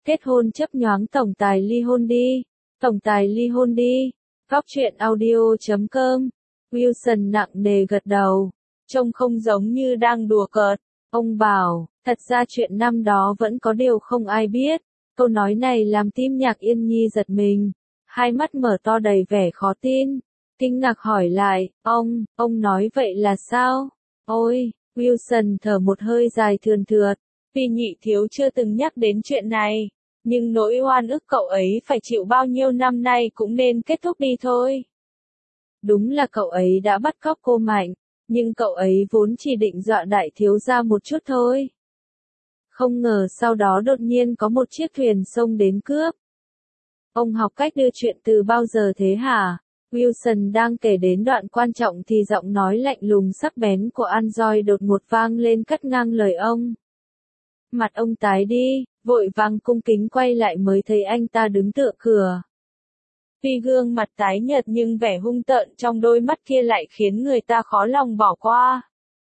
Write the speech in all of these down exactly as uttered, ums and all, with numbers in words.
Kết hôn chấp nhoáng tổng tài ly hôn đi. Tổng tài ly hôn đi. Góc truyện audio chấm com. Wilson nặng nề gật đầu. Trông không giống như đang đùa cợt. Ông bảo, thật ra chuyện năm đó vẫn có điều không ai biết. Câu nói này làm tim Nhạc Yên Nhi giật mình. Hai mắt mở to đầy vẻ khó tin. Kinh ngạc hỏi lại, ông, ông nói vậy là sao? Ôi, Wilson thở một hơi dài thườn thượt. Vì nhị thiếu chưa từng nhắc đến chuyện này. Nhưng nỗi oan ức cậu ấy phải chịu bao nhiêu năm nay cũng nên kết thúc đi thôi. Đúng là cậu ấy đã bắt cóc cô Mạnh. Nhưng cậu ấy vốn chỉ định dọa đại thiếu gia một chút thôi. Không ngờ sau đó đột nhiên có một chiếc thuyền xông đến cướp. Ông học cách đưa chuyện từ bao giờ thế hả? Wilson đang kể đến đoạn quan trọng thì giọng nói lạnh lùng sắc bén của Anjoy đột ngột vang lên cắt ngang lời ông. Mặt ông tái đi, vội vàng cung kính quay lại mới thấy anh ta đứng tựa cửa. Tuy gương mặt tái nhợt nhưng vẻ hung tợn trong đôi mắt kia lại khiến người ta khó lòng bỏ qua.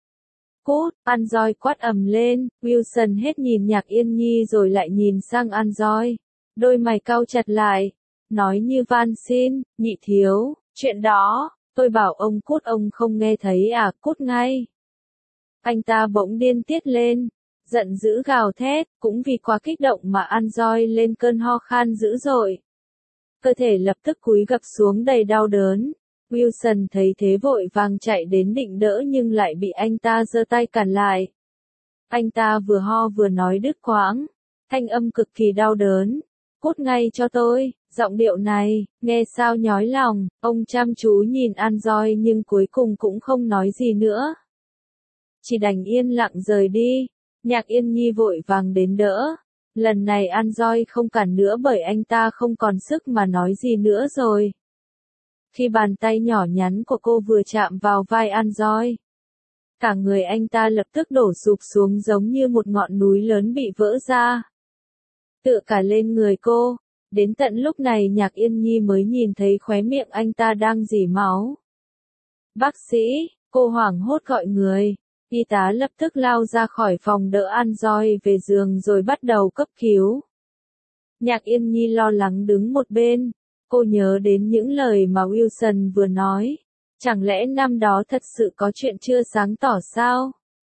Cút, Anjoy quát ầm lên, Wilson hết nhìn Nhạc Yên Nhi rồi lại nhìn sang Anjoy. Đôi mày cau chặt lại, nói như van xin, nhị thiếu, chuyện đó, tôi bảo ông cút ông không nghe thấy à, cút ngay. Anh ta bỗng điên tiết lên, giận dữ gào thét, cũng vì quá kích động mà Anjoy lên cơn ho khan dữ dội. Cơ thể lập tức cúi gập xuống đầy đau đớn. Wilson thấy thế vội vàng chạy đến định đỡ nhưng lại bị anh ta giơ tay cản lại. Anh ta vừa ho vừa nói đứt quãng, thanh âm cực kỳ đau đớn. Cút ngay cho tôi, giọng điệu này, nghe sao nhói lòng, ông chăm chú nhìn Anjoy nhưng cuối cùng cũng không nói gì nữa. Chỉ đành yên lặng rời đi, Nhạc Yên Nhi vội vàng đến đỡ. Lần này Anjoy không cản nữa bởi anh ta không còn sức mà nói gì nữa rồi. Khi bàn tay nhỏ nhắn của cô vừa chạm vào vai Anjoy, cả người anh ta lập tức đổ sụp xuống giống như một ngọn núi lớn bị vỡ ra. Tựa cả lên người cô, đến tận lúc này Nhạc Yên Nhi mới nhìn thấy khóe miệng anh ta đang rỉ máu. Bác sĩ, cô hoảng hốt gọi người. Y tá lập tức lao ra khỏi phòng đỡ Anjoy về giường rồi bắt đầu cấp cứu. Nhạc Yên Nhi lo lắng đứng một bên, cô nhớ đến những lời mà Wilson vừa nói. Chẳng lẽ năm đó thật sự có chuyện chưa sáng tỏ sao?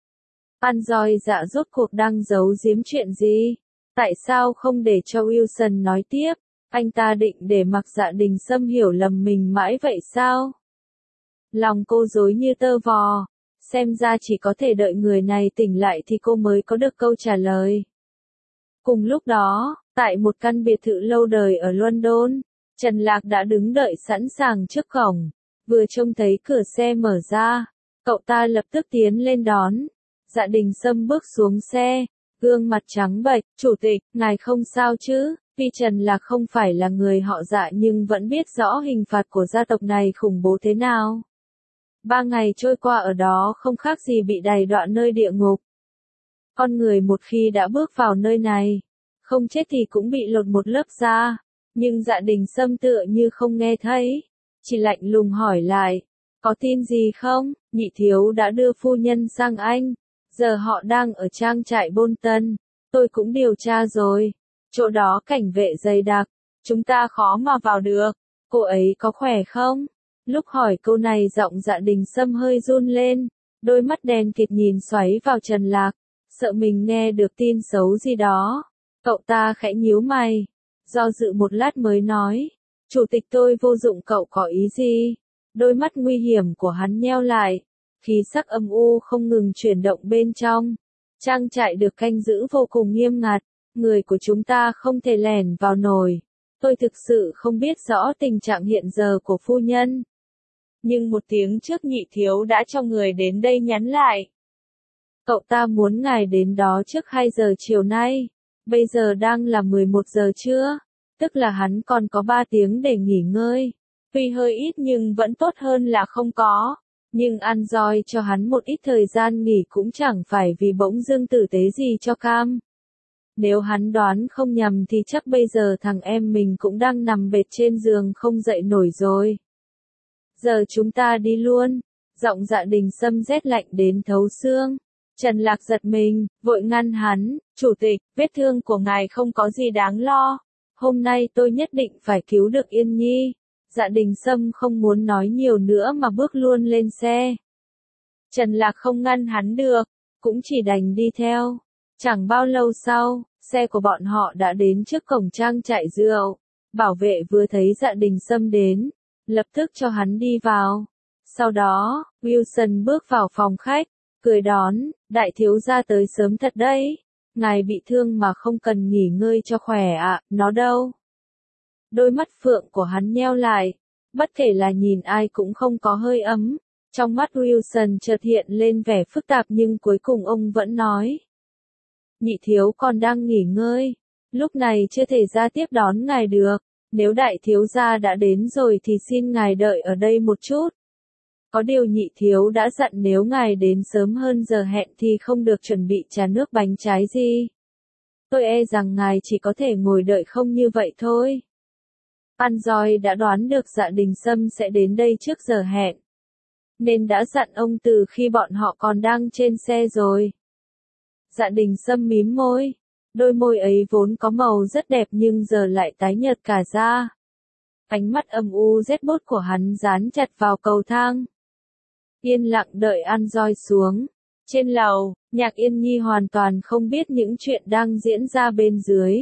Anjoy dạ rốt cuộc đang giấu giếm chuyện gì? Tại sao không để cho Wilson nói tiếp? Anh ta định để mặc Dạ Đình Sâm hiểu lầm mình mãi vậy sao? Lòng cô rối như tơ vò. Xem ra chỉ có thể đợi người này tỉnh lại thì cô mới có được câu trả lời. Cùng lúc đó, tại một căn biệt thự lâu đời ở London, Trần Lạc đã đứng đợi sẵn sàng trước cổng. Vừa trông thấy cửa xe mở ra, cậu ta lập tức tiến lên đón. Dạ Đình Sâm bước xuống xe, gương mặt trắng bệch, "Chủ tịch, ngài không sao chứ?" Tuy Trần Lạc không phải là người họ Dạ nhưng vẫn biết rõ hình phạt của gia tộc này khủng bố thế nào. Ba ngày trôi qua ở đó không khác gì bị đày đọa nơi địa ngục. Con người một khi đã bước vào nơi này, không chết thì cũng bị lột một lớp da. Nhưng Dạ Đình Sâm tựa như không nghe thấy, chỉ lạnh lùng hỏi lại, "Có tin gì không? Nhị thiếu đã đưa phu nhân sang Anh, giờ họ đang ở trang trại Bolton, tôi cũng điều tra rồi, chỗ đó cảnh vệ dày đặc, chúng ta khó mà vào được, cô ấy có khỏe không?" Lúc hỏi câu này giọng Dạ Đình Sâm hơi run lên, đôi mắt đen kịt nhìn xoáy vào Trần Lạc, sợ mình nghe được tin xấu gì đó. Cậu ta khẽ nhíu mày, do dự một lát mới nói, "Chủ tịch tôi vô dụng, cậu có ý gì?" Đôi mắt nguy hiểm của hắn nheo lại, khí sắc âm u không ngừng chuyển động bên trong. Trang trại được canh giữ vô cùng nghiêm ngặt, người của chúng ta không thể lẻn vào nổi. Tôi thực sự không biết rõ tình trạng hiện giờ của phu nhân. Nhưng một tiếng trước nhị thiếu đã cho người đến đây nhắn lại. Cậu ta muốn ngài đến đó trước hai giờ chiều nay. Bây giờ đang là mười một giờ trưa, tức là hắn còn có ba tiếng để nghỉ ngơi. Tuy hơi ít nhưng vẫn tốt hơn là không có. Nhưng Anjoy cho hắn một ít thời gian nghỉ cũng chẳng phải vì bỗng dưng tử tế gì cho cam. Nếu hắn đoán không nhầm thì chắc bây giờ thằng em mình cũng đang nằm bệt trên giường không dậy nổi rồi. Giờ chúng ta đi luôn. Giọng Dạ Đình Sâm rét lạnh đến thấu xương. Trần Lạc giật mình, vội ngăn hắn, chủ tịch, vết thương của ngài không có gì đáng lo. Hôm nay tôi nhất định phải cứu được Yên Nhi. Dạ Đình Sâm không muốn nói nhiều nữa mà bước luôn lên xe. Trần Lạc không ngăn hắn được, cũng chỉ đành đi theo. Chẳng bao lâu sau, xe của bọn họ đã đến trước cổng trang trại rượu. Bảo vệ vừa thấy Dạ Đình Sâm đến, lập tức cho hắn đi vào. Sau đó, Wilson bước vào phòng khách, cười đón, đại thiếu gia tới sớm thật đấy. Ngài bị thương mà không cần nghỉ ngơi cho khỏe ạ, à, nó đâu? Đôi mắt phượng của hắn nheo lại, bất kể là nhìn ai cũng không có hơi ấm. Trong mắt Wilson chợt hiện lên vẻ phức tạp nhưng cuối cùng ông vẫn nói. Nhị thiếu còn đang nghỉ ngơi, lúc này chưa thể ra tiếp đón ngài được. Nếu đại thiếu gia đã đến rồi thì xin ngài đợi ở đây một chút. Có điều nhị thiếu đã dặn nếu ngài đến sớm hơn giờ hẹn thì không được chuẩn bị trà nước bánh trái gì. Tôi e rằng ngài chỉ có thể ngồi đợi không như vậy thôi. Anjoy đã đoán được Dạ Đình Sâm sẽ đến đây trước giờ hẹn, nên đã dặn ông từ khi bọn họ còn đang trên xe rồi. Dạ Đình Sâm mím môi, đôi môi ấy vốn có màu rất đẹp nhưng giờ lại tái nhợt cả da. Ánh mắt âm u rét buốt của hắn dán chặt vào cầu thang. Yên lặng đợi Anjoy xuống. Trên lầu, Nhạc Yên Nhi hoàn toàn không biết những chuyện đang diễn ra bên dưới.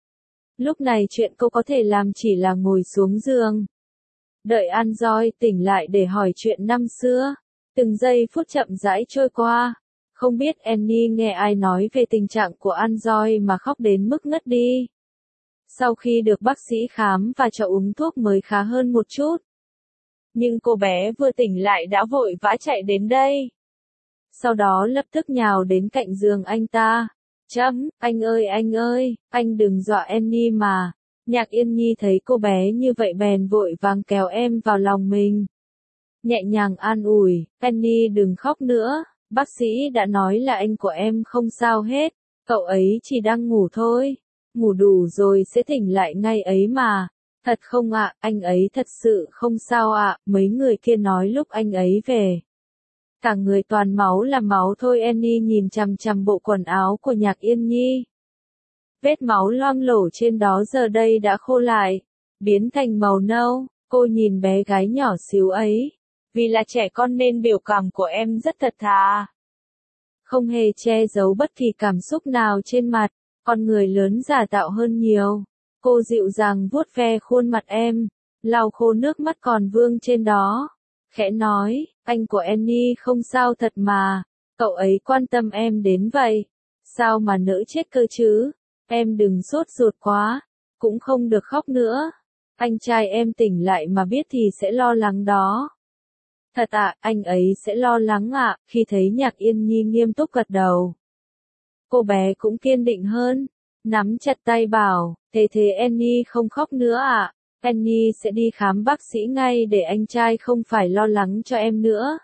Lúc này chuyện cô có thể làm chỉ là ngồi xuống giường. Đợi Anjoy tỉnh lại để hỏi chuyện năm xưa. Từng giây phút chậm rãi trôi qua. Không biết Annie nghe ai nói về tình trạng của Anjoy mà khóc đến mức ngất đi. Sau khi được bác sĩ khám và cho uống thuốc mới khá hơn một chút. Nhưng cô bé vừa tỉnh lại đã vội vã chạy đến đây. Sau đó lập tức nhào đến cạnh giường anh ta. Chấm, anh ơi anh ơi, anh đừng dọa Annie mà. Nhạc Yên Nhi thấy cô bé như vậy bèn vội vàng kéo em vào lòng mình. Nhẹ nhàng an ủi, Annie đừng khóc nữa, bác sĩ đã nói là anh của em không sao hết, cậu ấy chỉ đang ngủ thôi. Ngủ đủ rồi sẽ tỉnh lại ngay ấy mà. Thật không ạ, à, anh ấy thật sự không sao ạ, à, mấy người kia nói lúc anh ấy về. Cả người toàn máu là máu thôi. Annie nhìn chằm chằm bộ quần áo của Nhạc Yên Nhi. Vết máu loang lổ trên đó giờ đây đã khô lại, biến thành màu nâu. Cô nhìn bé gái nhỏ xíu ấy. Vì là trẻ con nên biểu cảm của em rất thật thà. Không hề che giấu bất kỳ cảm xúc nào trên mặt, con người lớn giả tạo hơn nhiều. Cô dịu dàng vuốt ve khuôn mặt em, lau khô nước mắt còn vương trên đó. Khẽ nói, anh của Annie không sao thật mà, cậu ấy quan tâm em đến vậy. Sao mà nỡ chết cơ chứ, em đừng sốt ruột quá, cũng không được khóc nữa. Anh trai em tỉnh lại mà biết thì sẽ lo lắng đó. Thật ạ, à, anh ấy sẽ lo lắng ạ, à, khi thấy Nhạc Yên Nhi nghiêm túc gật đầu. Cô bé cũng kiên định hơn, nắm chặt tay bảo, thế thế Annie không khóc nữa ạ. À? Annie sẽ đi khám bác sĩ ngay để anh trai không phải lo lắng cho em nữa.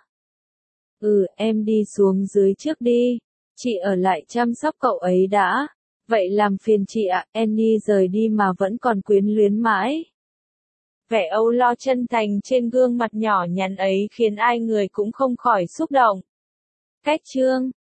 Ừ, em đi xuống dưới trước đi. Chị ở lại chăm sóc cậu ấy đã. Vậy làm phiền chị ạ. Annie rời đi mà vẫn còn quyến luyến mãi. Vẻ âu lo chân thành trên gương mặt nhỏ nhắn ấy khiến ai người cũng không khỏi xúc động. Cách chương